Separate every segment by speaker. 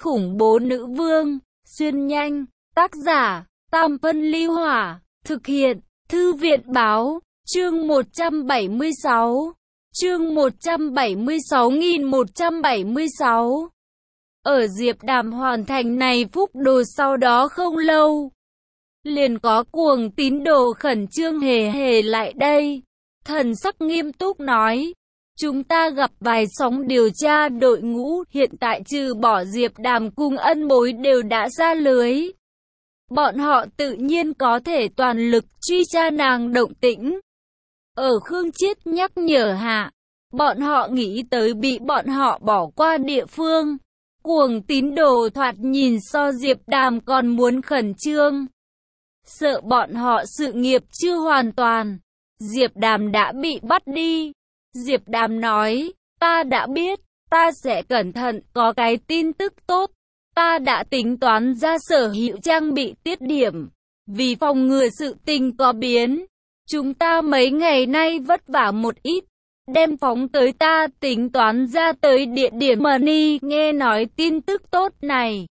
Speaker 1: khủng bố nữ vương, xuyên nhanh, tác giả, Tam Phân Ly Hỏa, thực hiện, Thư viện Báo, chương 176, chương 176.176. Ở Diệp Đàm hoàn thành này phúc đồ sau đó không lâu, liền có cuồng tín đồ khẩn trương hề hề lại đây. Thần sắc nghiêm túc nói, chúng ta gặp vài sóng điều tra đội ngũ, hiện tại trừ bỏ Diệp Đàm cùng Ân Bối đều đã ra lưới. Bọn họ tự nhiên có thể toàn lực truy tra nàng động tĩnh. Ở Khương Chiết nhắc nhở hạ, bọn họ nghĩ tới bị bọn họ bỏ qua địa phương. Cuồng tín đồ thoạt nhìn so Diệp Đàm còn muốn khẩn trương. Sợ bọn họ sự nghiệp chưa hoàn toàn. Diệp Đàm đã bị bắt đi. Diệp Đàm nói, ta đã biết, ta sẽ cẩn thận, có cái tin tức tốt. Ta đã tính toán ra sở hữu trang bị tiết điểm. Vì phòng ngừa sự tình có biến, chúng ta mấy ngày nay vất vả một ít. Đem phóng tới ta tính toán ra tới địa điểm Money. Nghe nói tin tức tốt này,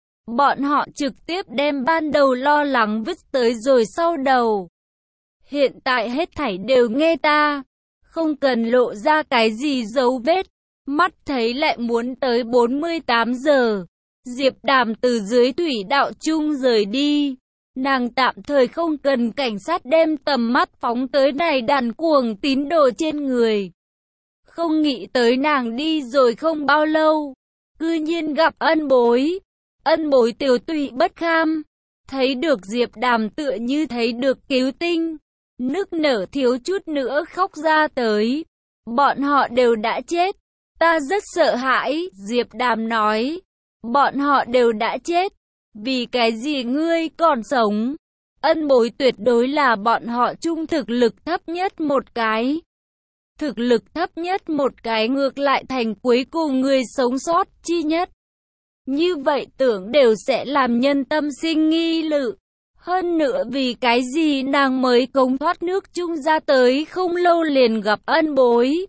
Speaker 1: bọn họ trực tiếp đem ban đầu lo lắng vứt tới rồi sau đầu. Hiện tại hết thảy đều nghe ta, không cần lộ ra cái gì dấu vết. Mắt thấy lại muốn tới 48 giờ, Diệp Đàm từ dưới thủy đạo chung rời đi. Nàng tạm thời không cần cảnh sát đem tầm mắt phóng tới này đàn cuồng tín đồ trên người. Không nghĩ tới nàng đi rồi không bao lâu, cư nhiên gặp Ân Bối. Ân Bối tiểu tụy bất kham, thấy được Diệp Đàm tựa như thấy được cứu tinh, nức nở thiếu chút nữa khóc ra tới. Bọn họ đều đã chết, ta rất sợ hãi. Diệp Đàm nói, bọn họ đều đã chết, vì cái gì ngươi còn sống? Ân Bối tuyệt đối là bọn họ chung thực lực thấp nhất một cái. Thực lực thấp nhất một cái ngược lại thành cuối cùng người sống sót chi nhất. Như vậy tưởng đều sẽ làm nhân tâm sinh nghi lự. Hơn nữa vì cái gì nàng mới cống thoát nước chung ra tới không lâu liền gặp Ân Bối.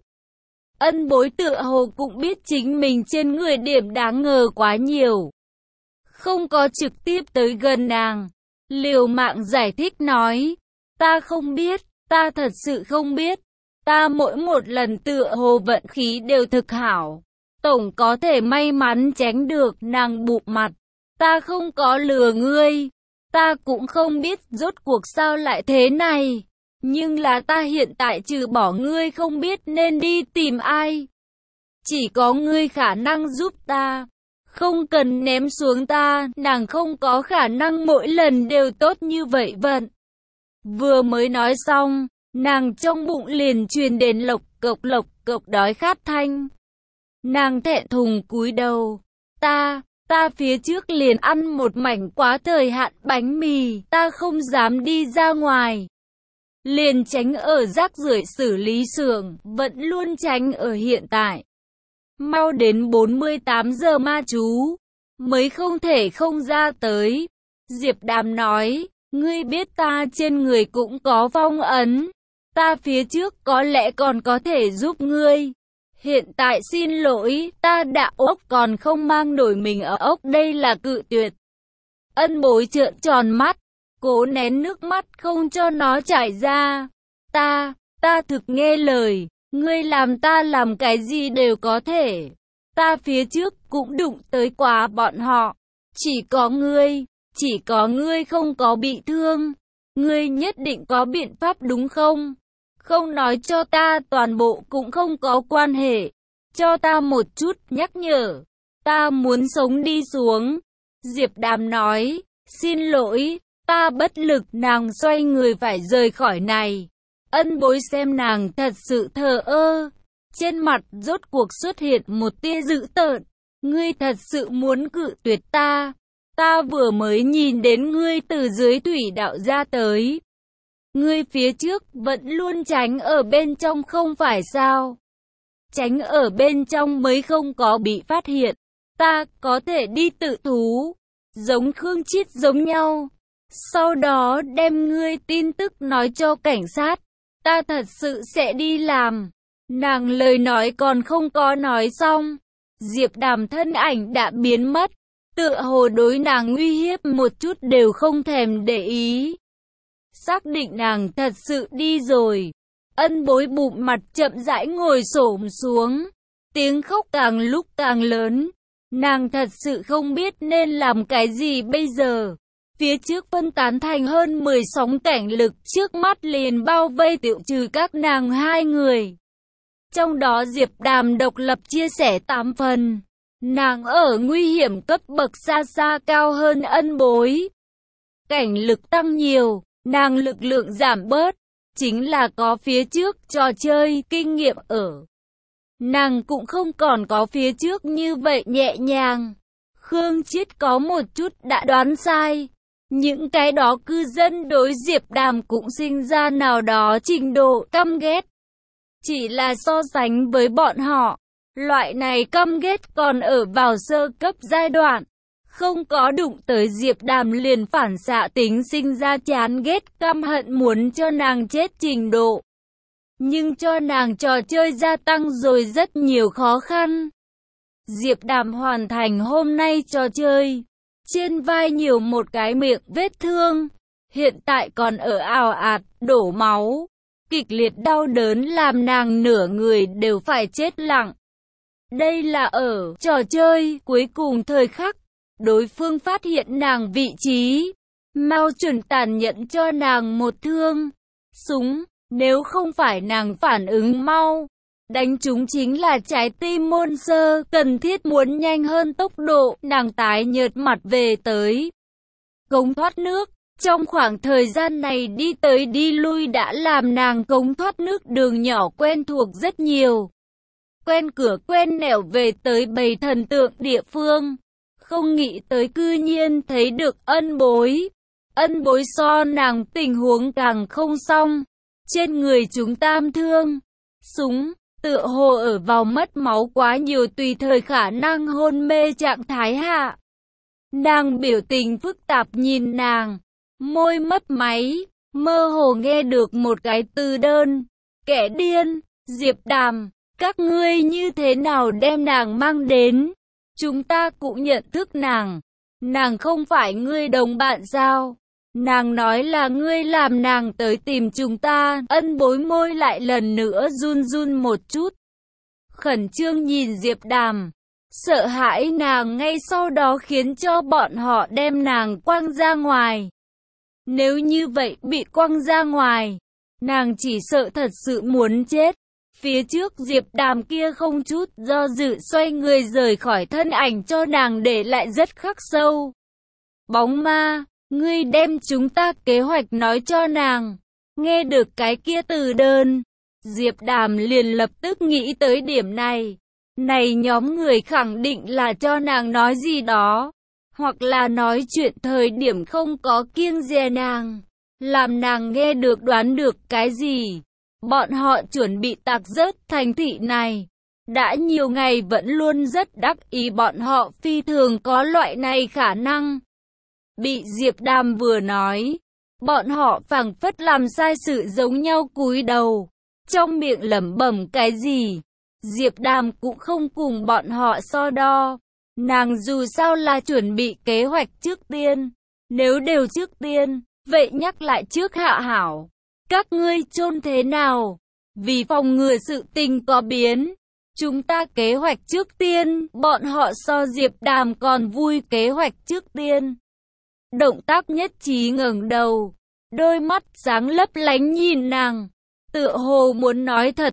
Speaker 1: Ân Bối tựa hồ cũng biết chính mình trên người điểm đáng ngờ quá nhiều, không có trực tiếp tới gần nàng. Liều mạng giải thích nói, ta không biết, ta thật sự không biết. Ta mỗi một lần tựa hồ vận khí đều thực hảo, tổng có thể may mắn tránh được. Nàng bụp mặt, ta không có lừa ngươi, ta cũng không biết rốt cuộc sao lại thế này. Nhưng là ta hiện tại trừ bỏ ngươi không biết nên đi tìm ai. Chỉ có ngươi khả năng giúp ta, không cần ném xuống ta. Nàng không có khả năng mỗi lần đều tốt như vậy vận. Vừa mới nói xong, nàng trong bụng liền truyền đến lộc cộc đói khát thanh. Nàng thẹn thùng cúi đầu. Ta phía trước liền ăn một mảnh quá thời hạn bánh mì, ta không dám đi ra ngoài. Liền tránh ở rác rưởi xử lý xưởng, vẫn luôn tránh ở hiện tại. Mau đến 48 giờ ma chú, mới không thể không ra tới. Diệp Đàm nói, ngươi biết ta trên người cũng có phong ấn. Ta phía trước có lẽ còn có thể giúp ngươi. Hiện tại xin lỗi, ta đã ốc còn không mang nổi mình ở ốc, đây là cự tuyệt. Ân Bối trợn tròn mắt, cố nén nước mắt không cho nó chảy ra. Ta thực nghe lời, ngươi làm ta làm cái gì đều có thể. Ta phía trước cũng đụng tới quá bọn họ. Chỉ có ngươi không có bị thương. Ngươi nhất định có biện pháp đúng không? Không nói cho ta toàn bộ cũng không có quan hệ. Cho ta một chút nhắc nhở. Ta muốn sống đi xuống. Diệp Đàm nói, xin lỗi, ta bất lực. Nàng xoay người phải rời khỏi này. Ân Bối xem nàng thật sự thờ ơ. Trên mặt rốt cuộc xuất hiện một tia dữ tợn. Ngươi thật sự muốn cự tuyệt ta? Ta vừa mới nhìn đến ngươi từ dưới thủy đạo ra tới. Ngươi phía trước vẫn luôn tránh ở bên trong không phải sao? Tránh ở bên trong mới không có bị phát hiện. Ta có thể đi tự thú, giống Khương Chiết giống nhau. Sau đó đem ngươi tin tức nói cho cảnh sát. Ta thật sự sẽ đi làm. Nàng lời nói còn không có nói xong, Diệp Đàm thân ảnh đã biến mất. tựa hồ đối nàng uy hiếp một chút đều không thèm để ý. Xác định nàng thật sự đi rồi. Ân Bối bụm mặt chậm rãi ngồi xổm xuống. Tiếng khóc càng lúc càng lớn. Nàng thật sự không biết nên làm cái gì bây giờ. Phía trước phân tán thành hơn 10 sóng cảnh lực, trước mắt liền bao vây tiêu trừ các nàng hai người. Trong đó Diệp Đàm độc lập chia sẻ 8 phần. Nàng ở nguy hiểm cấp bậc xa xa cao hơn Ân Bối. Cảnh lực tăng nhiều, nàng lực lượng giảm bớt. Chính là có phía trước trò chơi kinh nghiệm ở. Nàng cũng không còn có phía trước như vậy nhẹ nhàng. Khương Chiết có một chút đã đoán sai. Những cái đó cư dân đối Diệp Đàm cũng sinh ra nào đó trình độ căm ghét. Chỉ là so sánh với bọn họ, loại này căm ghét còn ở vào sơ cấp giai đoạn. Không có đụng tới Diệp Đàm liền phản xạ tính sinh ra chán ghét căm hận muốn cho nàng chết trình độ. Nhưng cho nàng trò chơi gia tăng rồi rất nhiều khó khăn. Diệp Đàm hoàn thành hôm nay trò chơi. Trên vai nhiều một cái miệng vết thương. Hiện tại còn ở ào ạt, đổ máu. Kịch liệt đau đớn làm nàng nửa người đều phải chết lặng. Đây là ở trò chơi cuối cùng thời khắc. Đối phương phát hiện nàng vị trí. Mau chuẩn tàn nhẫn cho nàng một thương. Súng, nếu không phải nàng phản ứng mau. Đánh chúng chính là trái tim môn sơ, cần thiết muốn nhanh hơn tốc độ, nàng tái nhợt mặt về tới cống thoát nước. Trong khoảng thời gian này đi tới đi lui đã làm nàng cống thoát nước đường nhỏ quen thuộc rất nhiều. Quen cửa quen nẻo về tới bầy thần tượng địa phương. Không nghĩ tới cư nhiên thấy được Ân Bối. Ân Bối so nàng tình huống càng không xong. Trên người chúng tam thương. Súng. Tựa hồ ở vào mất máu quá nhiều tùy thời khả năng hôn mê trạng thái hạ. Nàng biểu tình phức tạp nhìn nàng, môi mấp máy, mơ hồ nghe được một cái từ đơn. Kẻ điên, Diệp Đàm, các ngươi như thế nào đem nàng mang đến? Chúng ta cũng nhận thức nàng. Nàng không phải ngươi đồng bạn sao? Nàng nói là ngươi làm nàng tới tìm chúng ta. Ân Bối môi lại lần nữa run run một chút. Khẩn trương nhìn Diệp Đàm. Sợ hãi nàng ngay sau đó khiến cho bọn họ đem nàng quăng ra ngoài. Nếu như vậy bị quăng ra ngoài, nàng chỉ sợ thật sự muốn chết. Phía trước Diệp Đàm kia không chút do dự xoay người rời khỏi thân ảnh cho nàng để lại rất khắc sâu. Bóng ma. Ngươi đem chúng ta kế hoạch nói cho nàng. Nghe được cái kia từ đơn, Diệp Đàm liền lập tức nghĩ tới điểm này. Này nhóm người khẳng định là cho nàng nói gì đó. Hoặc là nói chuyện thời điểm không có kiêng dè nàng. Làm nàng nghe được đoán được cái gì. Bọn họ chuẩn bị tạc rớt thành thị này. Đã nhiều ngày vẫn luôn rất đắc ý bọn họ phi thường có loại này khả năng. Bị Diệp Đàm vừa nói, bọn họ phảng phất làm sai sự giống nhau cúi đầu, trong miệng lẩm bẩm cái gì. Diệp Đàm cũng không cùng bọn họ so đo, nàng dù sao là chuẩn bị kế hoạch trước tiên, nếu đều trước tiên, vậy nhắc lại trước hạ hảo, các ngươi chôn thế nào, vì phòng ngừa sự tình có biến. Chúng ta kế hoạch trước tiên, bọn họ so Diệp Đàm còn vui kế hoạch trước tiên. Động tác nhất trí ngẩng đầu, đôi mắt sáng lấp lánh nhìn nàng, tựa hồ muốn nói thật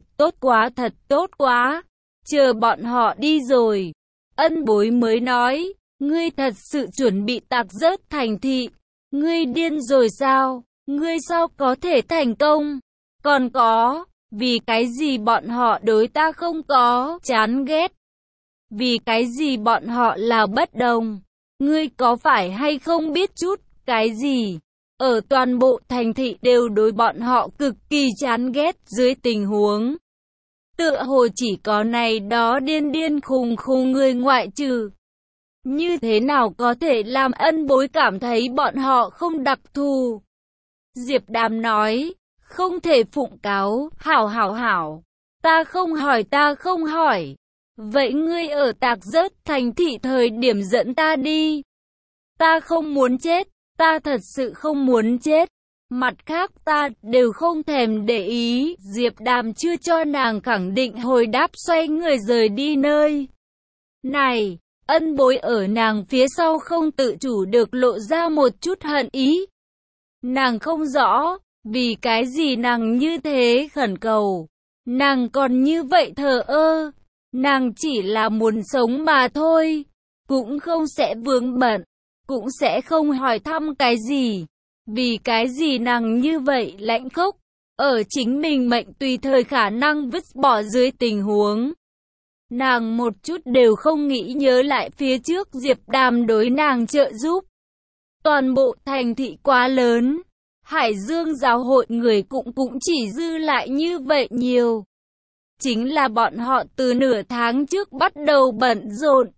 Speaker 1: tốt quá, chờ bọn họ đi rồi. Ân Bối mới nói, ngươi thật sự chuẩn bị tạc rớt thành thị, ngươi điên rồi sao, ngươi sao có thể thành công, còn có, vì cái gì bọn họ đối ta không có chán ghét, vì cái gì bọn họ là bất đồng. Ngươi có phải hay không biết chút cái gì? Ở toàn bộ thành thị đều đối bọn họ cực kỳ chán ghét dưới tình huống. Tựa hồ chỉ có này đó điên điên khùng khùng người ngoại trừ. Như thế nào có thể làm Ân Bối cảm thấy bọn họ không đặc thù? Diệp Đàm nói, không thể phụng cáo, hảo. Ta không hỏi. Vậy ngươi ở Tạc Rớt thành thị thời điểm dẫn ta đi. Ta không muốn chết, ta thật sự không muốn chết. Mặt khác ta đều không thèm để ý, Diệp Đàm chưa cho nàng khẳng định hồi đáp xoay người rời đi nơi này. Ân Bối ở nàng phía sau không tự chủ được lộ ra một chút hận ý. Nàng không rõ, vì cái gì nàng như thế khẩn cầu. Nàng còn như vậy thờ ơ. Nàng chỉ là muốn sống mà thôi. Cũng không sẽ vướng bận. Cũng sẽ không hỏi thăm cái gì. Vì cái gì nàng như vậy lãnh khốc. Ở chính mình mệnh tùy thời khả năng vứt bỏ dưới tình huống. Nàng một chút đều không nghĩ nhớ lại phía trước Diệp Đàm đối nàng trợ giúp. Toàn bộ thành thị quá lớn. Hải Dương giáo hội người cũng chỉ dư lại như vậy nhiều. Chính là bọn họ từ nửa tháng trước bắt đầu bận rộn.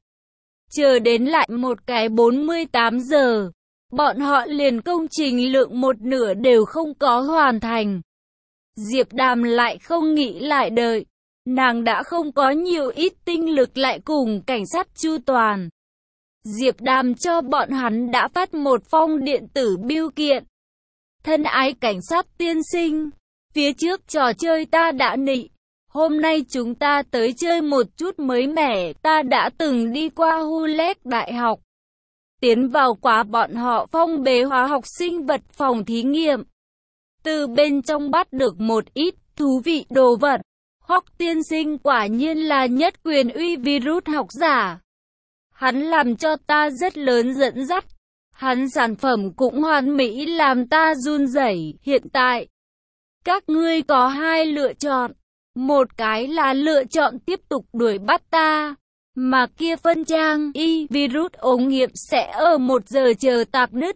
Speaker 1: Chờ đến lại một cái 48 giờ. Bọn họ liền công trình lượng một nửa đều không có hoàn thành. Diệp Đàm lại không nghĩ lại đợi. Nàng đã không có nhiều ít tinh lực lại cùng cảnh sát chu toàn. Diệp Đàm cho bọn hắn đã phát một phong điện tử bưu kiện. Thân ái cảnh sát tiên sinh, phía trước trò chơi ta đã nị. Hôm nay chúng ta tới chơi một chút mới mẻ. Ta đã từng đi qua Hulek Đại học. Tiến vào quá bọn họ phong bế hóa học sinh vật phòng thí nghiệm. Từ bên trong bắt được một ít thú vị đồ vật. Hoắc tiên sinh quả nhiên là nhất quyền uy virus học giả. Hắn làm cho ta rất lớn dẫn dắt. Hắn sản phẩm cũng hoàn mỹ làm ta run rẩy. Hiện tại, các ngươi có hai lựa chọn. Một cái là lựa chọn tiếp tục đuổi bắt ta. Mà kia phân trang y virus ống nghiệm sẽ ở 1 giờ chờ tạc nứt.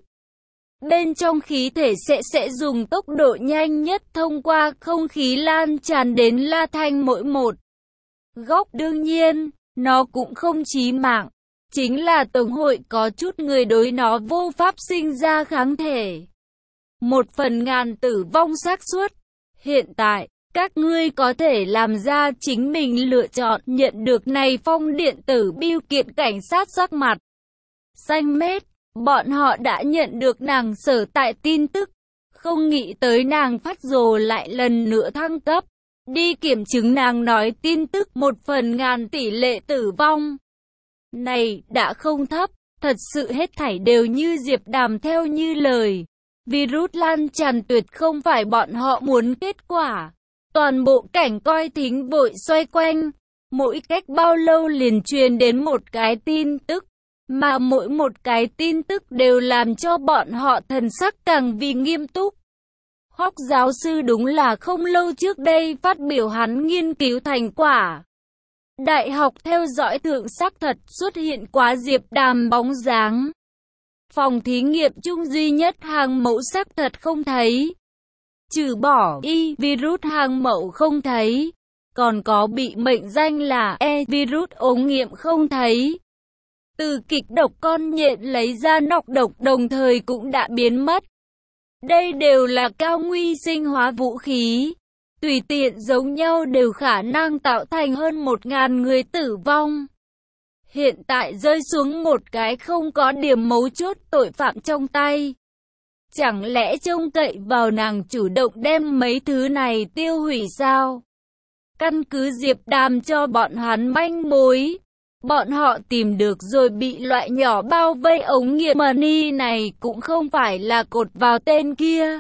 Speaker 1: Bên trong khí thể sẽ dùng tốc độ nhanh nhất thông qua không khí lan tràn đến La Thanh mỗi một góc. Đương nhiên, nó cũng không chí mạng. Chính là Tổng hội có chút người đối nó vô pháp sinh ra kháng thể. 1/1000 tử vong xác suất. Hiện tại, các ngươi có thể làm ra chính mình lựa chọn. Nhận được này phong điện tử bưu kiện cảnh sát sắc mặt xanh mét. Bọn họ đã nhận được nàng sở tại tin tức. Không nghĩ tới nàng phát rồ lại lần nữa thăng cấp. Đi kiểm chứng nàng nói tin tức 1/1000 tỷ lệ tử vong. Này đã không thấp. Thật sự hết thảy đều như Diệp Đàm theo như lời. Virus lan tràn tuyệt không phải bọn họ muốn kết quả. Toàn bộ cảnh coi thính vội xoay quanh. Mỗi cách bao lâu liền truyền đến một cái tin tức. Mà mỗi một cái tin tức đều làm cho bọn họ thần sắc càng vì nghiêm túc. Hoắc giáo sư đúng là không lâu trước đây phát biểu hắn nghiên cứu thành quả. Đại học theo dõi thượng xác thật xuất hiện quá Diệp Đàm bóng dáng. Phòng thí nghiệm chung duy nhất hàng mẫu xác thật không thấy. Trừ bỏ y virus hàng mẫu không thấy. Còn có bị mệnh danh là E virus ống nghiệm không thấy. Từ kịch độc con nhện lấy ra nọc độc đồng thời cũng đã biến mất. Đây đều là cao nguy sinh hóa vũ khí. Tùy tiện giống nhau đều khả năng tạo thành hơn 1000 người tử vong. Hiện tại rơi xuống một cái không có điểm mấu chốt tội phạm trong tay. Chẳng lẽ trông cậy vào nàng chủ động đem mấy thứ này tiêu hủy sao? Căn cứ Diệp Đàm cho bọn hắn manh mối. Bọn họ tìm được rồi bị loại nhỏ bao vây ống nghiệm money này cũng không phải là cột vào tên kia.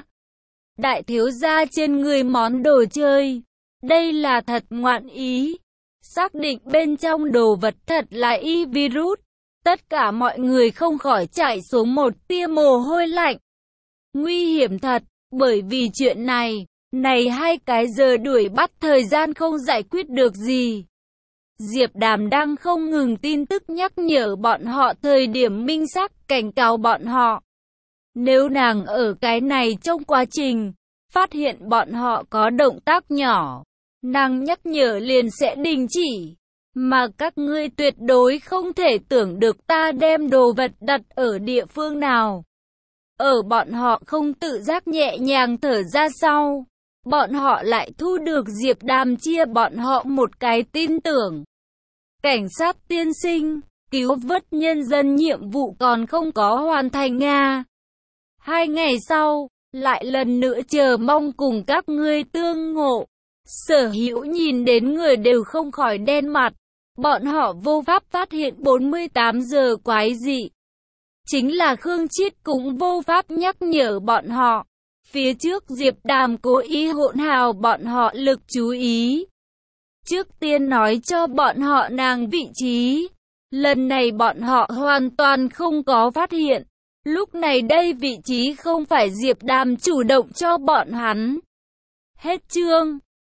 Speaker 1: Đại thiếu gia trên người món đồ chơi. Đây là thật ngoạn ý. Xác định bên trong đồ vật thật là y virus. Tất cả mọi người không khỏi chảy xuống một tia mồ hôi lạnh. Nguy hiểm thật, bởi vì chuyện này 2 cái giờ đuổi bắt thời gian không giải quyết được gì. Diệp Đàm đang không ngừng tin tức nhắc nhở bọn họ thời điểm minh xác cảnh cáo bọn họ. Nếu nàng ở cái này trong quá trình, phát hiện bọn họ có động tác nhỏ, nàng nhắc nhở liền sẽ đình chỉ. Mà các ngươi tuyệt đối không thể tưởng được ta đem đồ vật đặt ở địa phương nào. Ở bọn họ không tự giác nhẹ nhàng thở ra sau, bọn họ lại thu được Diệp Đàm chia bọn họ một cái tin tưởng. Cảnh sát tiên sinh, cứu vớt nhân dân nhiệm vụ còn không có hoàn thành à. 2 ngày sau, lại lần nữa chờ mong cùng các ngươi tương ngộ. Sở Hữu nhìn đến người đều không khỏi đen mặt. Bọn họ vô pháp phát hiện 48 giờ quái dị. Chính là Khương Chiết cũng vô pháp nhắc nhở bọn họ. Phía trước Diệp Đàm cố ý hỗn hào bọn họ lực chú ý. Trước tiên nói cho bọn họ nàng vị trí. Lần này bọn họ hoàn toàn không có phát hiện. Lúc này đây vị trí không phải Diệp Đàm chủ động cho bọn hắn. Hết chương.